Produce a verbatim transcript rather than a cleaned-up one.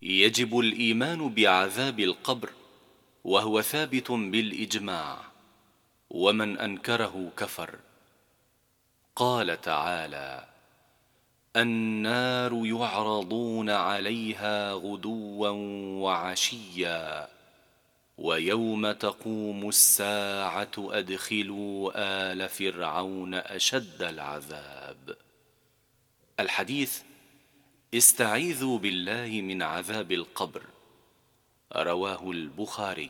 يجب الإيمان بعذاب القبر، وهو ثابت بالإجماع، ومن أنكره كفر. قال تعالى: النار يعرضون عليها غدوا وعشيا ويوم تقوم الساعة أدخلوا آل فرعون أشد العذاب. الحديث: استعيذوا بالله من عذاب القبر. رواه البخاري.